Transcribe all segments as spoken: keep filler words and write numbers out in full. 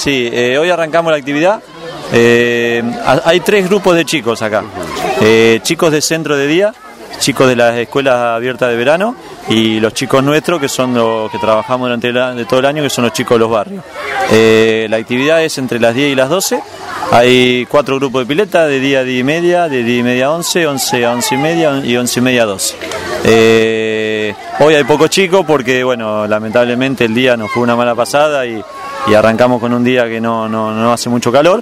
sí, eh, hoy arrancamos la actividad. Eh, hay tres grupos de chicos acá, eh, chicos de centro de día, chicos de las escuelas abiertas de verano y los chicos nuestros que son los que trabajamos durante el, de todo el año, que son los chicos de los barrios. Eh, la actividad es entre las diez y las doce, hay cuatro grupos de pileta, de día a diez y media, de diez y media a once, once a once y media y once y media a doce. Eh, hoy hay pocos chicos porque, bueno, lamentablemente el día nos fue una mala pasada y, y arrancamos con un día que no, no, no hace mucho calor,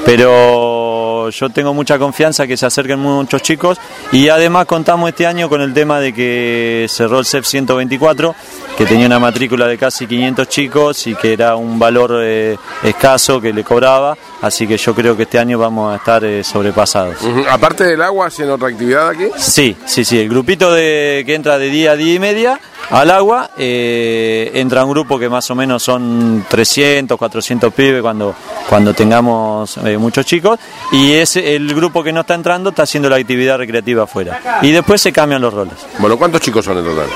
pero yo tengo mucha confianza que se acerquen muchos chicos y además contamos este año con el tema de que cerró el C E F ciento veinticuatro, que tenía una matrícula de casi quinientos chicos y que era un valor eh, escaso que le cobraba, así que yo creo que este año vamos a estar eh, sobrepasados. Uh-huh. Aparte del agua, ¿hacen otra actividad aquí? Sí, sí, sí, el grupito de que entra de día a día y media al agua, eh, entra un grupo que más o menos son trescientos, cuatrocientos pibes cuando, cuando tengamos eh, muchos chicos, y ese, el grupo que no está entrando está haciendo la actividad recreativa afuera, y después se cambian los roles. Bueno, ¿cuántos chicos son en total?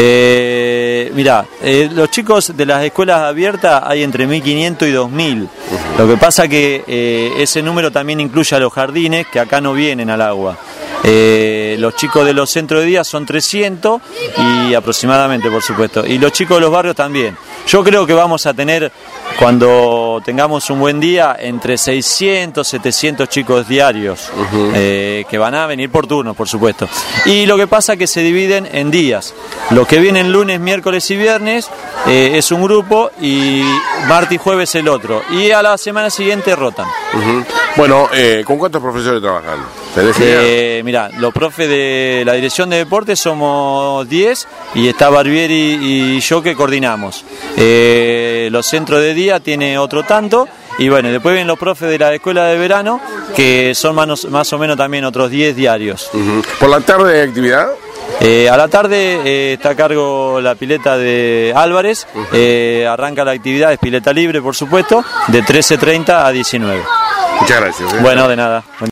Eh, mirá, eh, los chicos de las escuelas abiertas hay entre mil quinientos y dos mil, uh-huh. Lo que pasa que eh, ese número también incluye a los jardines que acá no vienen al agua. Eh, los chicos de los centros de día son trescientos y aproximadamente, por supuesto, y los chicos de los barrios también. Yo creo que vamos a tener, cuando tengamos un buen día, entre seiscientos, setecientos chicos diarios, uh-huh. eh, que van a venir por turnos, por supuesto. Y lo que pasa es que se dividen en días. Los que vienen lunes, miércoles y viernes eh, es un grupo, y martes y jueves el otro, y a la semana siguiente rotan. Uh-huh. Bueno, eh, ¿con cuántos profesores trabajan? Eh, mirá, los profes de la dirección de deportes somos diez y está Barbieri y yo que coordinamos. Eh, los centros de día tiene otro tanto, y bueno, después vienen los profes de la escuela de verano que son más, más o menos también otros diez diarios. Uh-huh. ¿Por la tarde hay actividad? Eh, a la tarde eh, está a cargo la pileta de Álvarez, uh-huh. eh, arranca la actividad, es pileta libre por supuesto, de trece treinta a diecinueve. Muchas gracias. ¿eh? Bueno, de nada.